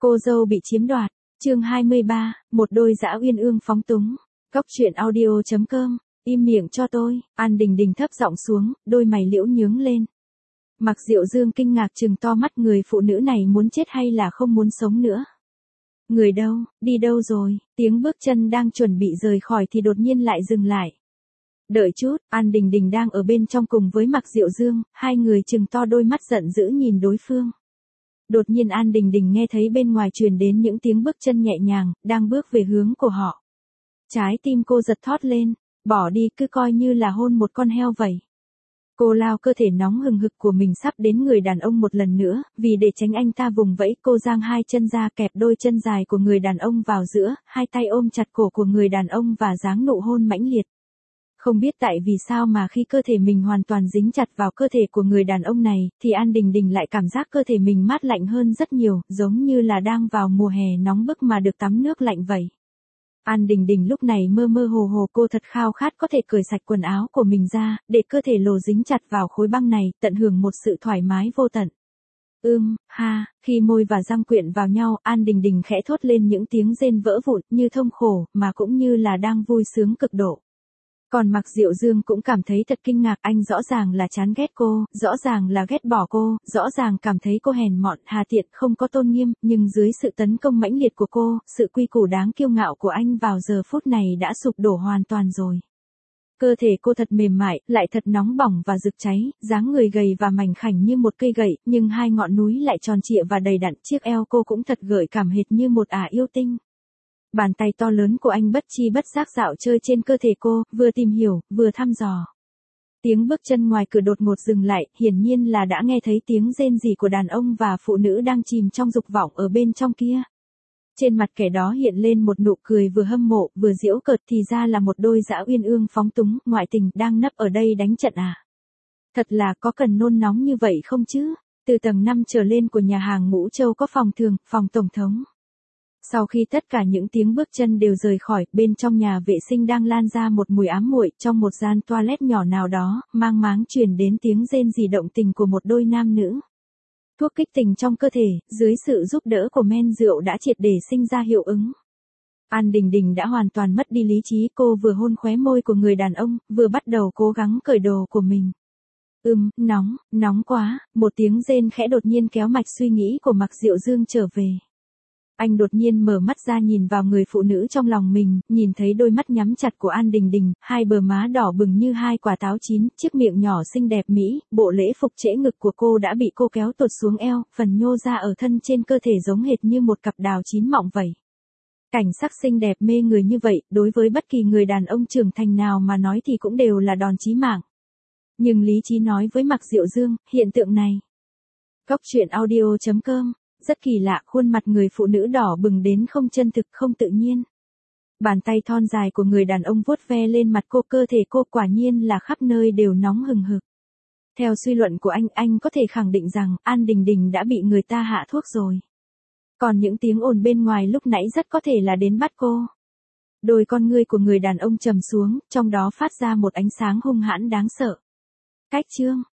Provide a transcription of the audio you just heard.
Cô dâu bị chiếm đoạt. Chương 23, một đôi dã uyên ương phóng túng. Góc truyện audio.com. Im miệng cho tôi. An Đình Đình thấp giọng xuống, đôi mày liễu nhướng lên. Mạc Diệu Dương kinh ngạc trừng to mắt, người phụ nữ này muốn chết hay là không muốn sống nữa. Người đâu, đi đâu rồi? Tiếng bước chân đang chuẩn bị rời khỏi thì đột nhiên lại dừng lại. Đợi chút, An Đình Đình đang ở bên trong cùng với Mạc Diệu Dương, hai người trừng to đôi mắt giận dữ nhìn đối phương. Đột nhiên An Đình Đình nghe thấy bên ngoài truyền đến những tiếng bước chân nhẹ nhàng, đang bước về hướng của họ. Trái tim cô giật thót lên, bỏ đi cứ coi như là hôn một con heo vậy. Cô lao cơ thể nóng hừng hực của mình sắp đến người đàn ông một lần nữa, vì để tránh anh ta vùng vẫy cô giang hai chân ra kẹp đôi chân dài của người đàn ông vào giữa, hai tay ôm chặt cổ của người đàn ông và giáng nụ hôn mãnh liệt. Không biết tại vì sao mà khi cơ thể mình hoàn toàn dính chặt vào cơ thể của người đàn ông này, thì An Đình Đình lại cảm giác cơ thể mình mát lạnh hơn rất nhiều, giống như là đang vào mùa hè nóng bức mà được tắm nước lạnh vậy. An Đình Đình lúc này mơ mơ hồ hồ, cô thật khao khát có thể cởi sạch quần áo của mình ra, để cơ thể lồ dính chặt vào khối băng này, tận hưởng một sự thoải mái vô tận. Ha, khi môi và răng quyện vào nhau, An Đình Đình khẽ thốt lên những tiếng rên vỡ vụn, như thông khổ, mà cũng như là đang vui sướng cực độ. Còn Mạc Diệu Dương cũng cảm thấy thật kinh ngạc, anh rõ ràng là chán ghét cô, rõ ràng là ghét bỏ cô, rõ ràng cảm thấy cô hèn mọn, hà tiện, không có tôn nghiêm, nhưng dưới sự tấn công mãnh liệt của cô, sự quy củ đáng kiêu ngạo của anh vào giờ phút này đã sụp đổ hoàn toàn rồi. Cơ thể cô thật mềm mại, lại thật nóng bỏng và rực cháy, dáng người gầy và mảnh khảnh như một cây gậy, nhưng hai ngọn núi lại tròn trịa và đầy đặn, chiếc eo cô cũng thật gợi cảm hệt như một ả yêu tinh. Bàn tay to lớn của anh bất chi bất giác dạo chơi trên cơ thể cô, vừa tìm hiểu, vừa thăm dò. Tiếng bước chân ngoài cửa đột ngột dừng lại, hiển nhiên là đã nghe thấy tiếng rên rỉ của đàn ông và phụ nữ đang chìm trong dục vọng ở bên trong kia. Trên mặt kẻ đó hiện lên một nụ cười vừa hâm mộ, vừa giễu cợt, thì ra là một đôi dã uyên ương phóng túng, ngoại tình, đang nấp ở đây đánh trận à. Thật là có cần nôn nóng như vậy không chứ? Từ tầng 5 trở lên của nhà hàng Ngũ Châu có phòng thường, phòng tổng thống. Sau khi tất cả những tiếng bước chân đều rời khỏi, bên trong nhà vệ sinh đang lan ra một mùi ám muội, trong một gian toilet nhỏ nào đó, mang máng truyền đến tiếng rên rỉ động tình của một đôi nam nữ. Thuốc kích tình trong cơ thể, dưới sự giúp đỡ của men rượu đã triệt để sinh ra hiệu ứng. An Đình Đình đã hoàn toàn mất đi lý trí, cô vừa hôn khóe môi của người đàn ông, vừa bắt đầu cố gắng cởi đồ của mình. Nóng quá, một tiếng rên khẽ đột nhiên kéo mạch suy nghĩ của Mạc Diệu Dương trở về. Anh đột nhiên mở mắt ra nhìn vào người phụ nữ trong lòng mình, nhìn thấy đôi mắt nhắm chặt của An Đình Đình, hai bờ má đỏ bừng như hai quả táo chín, chiếc miệng nhỏ xinh đẹp mỹ, bộ lễ phục trễ ngực của cô đã bị cô kéo tuột xuống eo, phần nhô ra ở thân trên cơ thể giống hệt như một cặp đào chín mọng vậy. Cảnh sắc xinh đẹp mê người như vậy, đối với bất kỳ người đàn ông trưởng thành nào mà nói thì cũng đều là đòn chí mạng. Nhưng lý trí nói với Mạc Diệu Dương, hiện tượng này. Góc truyện audio.com. Rất kỳ lạ, khuôn mặt người phụ nữ đỏ bừng đến không chân thực, không tự nhiên. Bàn tay thon dài của người đàn ông vuốt ve lên mặt cô, cơ thể cô quả nhiên là khắp nơi đều nóng hừng hực. Theo suy luận của anh có thể khẳng định rằng An Đình Đình đã bị người ta hạ thuốc rồi. Còn những tiếng ồn bên ngoài lúc nãy rất có thể là đến bắt cô. Đôi con ngươi của người đàn ông trầm xuống, trong đó phát ra một ánh sáng hung hãn đáng sợ. Cách chương